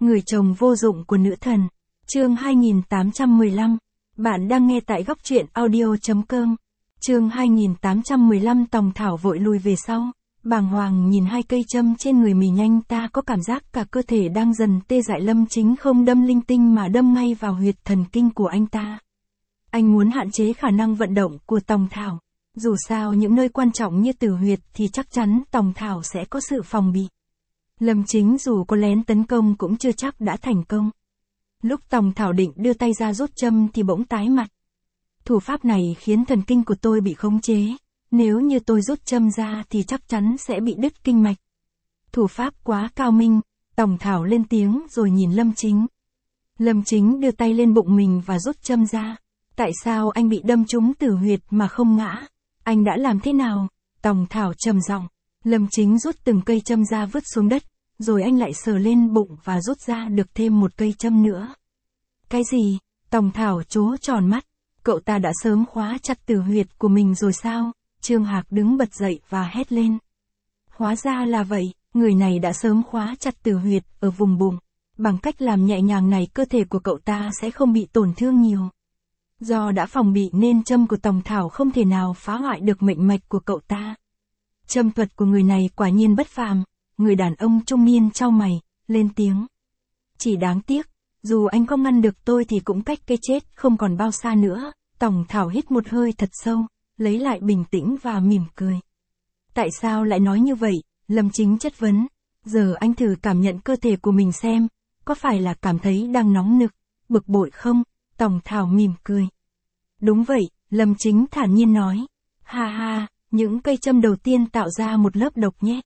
Người chồng vô dụng của nữ thần. Chương 2815. Bạn đang nghe tại góc truyện audio.com. Chương 2815. Tòng Thảo vội lùi về sau, bàng hoàng nhìn hai cây châm trên người mình, nhanh ta có cảm giác cả cơ thể đang dần tê dại. Lâm Chính không đâm linh tinh mà đâm ngay vào huyệt thần kinh của anh ta. Anh muốn hạn chế khả năng vận động của Tòng Thảo. Dù sao những nơi quan trọng như tử huyệt thì chắc chắn Tòng Thảo sẽ có sự phòng bị. Lâm Chính dù có lén tấn công cũng chưa chắc đã thành công. Lúc Tòng Thảo định đưa tay ra rút châm thì bỗng tái mặt. Thủ pháp này khiến thần kinh của tôi bị khống chế. Nếu như tôi rút châm ra thì chắc chắn sẽ bị đứt kinh mạch. Thủ pháp quá cao minh, Tòng Thảo lên tiếng rồi nhìn Lâm Chính. Lâm Chính đưa tay lên bụng mình và rút châm ra. Tại sao anh bị đâm trúng tử huyệt mà không ngã? Anh đã làm thế nào? Tòng Thảo trầm giọng. Lâm Chính rút từng cây châm ra vứt xuống đất, rồi anh lại sờ lên bụng và rút ra được thêm một cây châm nữa. Cái gì? Tòng Thảo trố tròn mắt. Cậu ta đã sớm khóa chặt tử huyệt của mình rồi sao? Trương Hạc đứng bật dậy và hét lên. Hóa ra là vậy, người này đã sớm khóa chặt tử huyệt ở vùng bụng. Bằng cách làm nhẹ nhàng này cơ thể của cậu ta sẽ không bị tổn thương nhiều. Do đã phòng bị nên châm của Tòng Thảo không thể nào phá hoại được mệnh mạch của cậu ta. Châm thuật của người này quả nhiên bất phàm. Người đàn ông trung niên chau mày, lên tiếng. Chỉ đáng tiếc, dù anh không ngăn được tôi thì cũng cách cái chết không còn bao xa nữa. Tòng Thảo hít một hơi thật sâu, lấy lại bình tĩnh và mỉm cười. Tại sao lại nói như vậy? Lâm Chính chất vấn. Giờ anh thử cảm nhận cơ thể của mình xem, có phải là cảm thấy đang nóng nực, bực bội không? Tòng Thảo mỉm cười. Đúng vậy, Lâm Chính thản nhiên nói. Ha ha, những cây châm đầu tiên tạo ra một lớp độc nhé.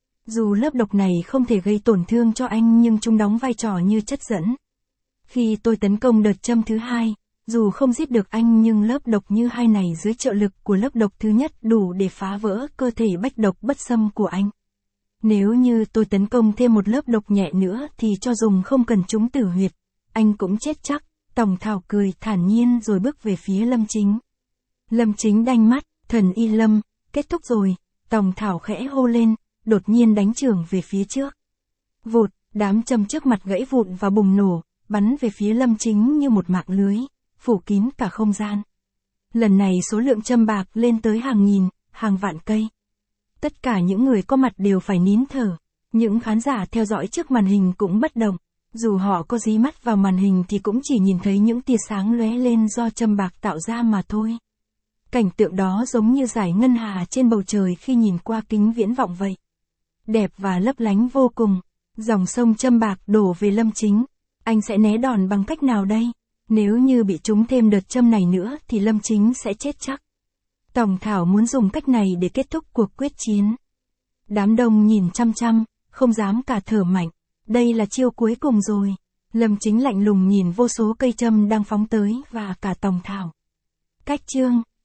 Dù lớp độc này không thể gây tổn thương cho anh nhưng chúng đóng vai trò như chất dẫn. Khi tôi tấn công đợt châm thứ hai, dù không giết được anh nhưng lớp độc như hai này dưới trợ lực của lớp độc thứ nhất đủ để phá vỡ cơ thể bách độc bất xâm của anh. Nếu như tôi tấn công thêm một lớp độc nhẹ nữa thì cho dùng không cần trúng tử huyệt, anh cũng chết chắc. Tòng Thảo cười thản nhiên rồi bước về phía Lâm Chính. Lâm Chính đanh mắt, thần y Lâm, kết thúc rồi. Tòng Thảo khẽ hô lên, đột nhiên đánh chưởng về phía trước. Vụt, đám châm trước mặt gãy vụn và bùng nổ, bắn về phía Lâm Chính như một mạng lưới, phủ kín cả không gian. Lần này số lượng châm bạc lên tới hàng nghìn, hàng vạn cây. Tất cả những người có mặt đều phải nín thở. Những khán giả theo dõi trước màn hình cũng bất động. Dù họ có dí mắt vào màn hình thì cũng chỉ nhìn thấy những tia sáng lóe lên do châm bạc tạo ra mà thôi. Cảnh tượng đó giống như dải ngân hà trên bầu trời khi nhìn qua kính viễn vọng vậy. Đẹp và lấp lánh vô cùng. Dòng sông châm bạc đổ về Lâm Chính. Anh sẽ né đòn bằng cách nào đây? Nếu như bị trúng thêm đợt châm này nữa thì Lâm Chính sẽ chết chắc. Tòng Thảo muốn dùng cách này để kết thúc cuộc quyết chiến. Đám đông nhìn chăm chăm, không dám cả thở mạnh. Đây là chiêu cuối cùng rồi. Lâm Chính lạnh lùng nhìn vô số cây châm đang phóng tới và cả Tòng Thảo. Cách chương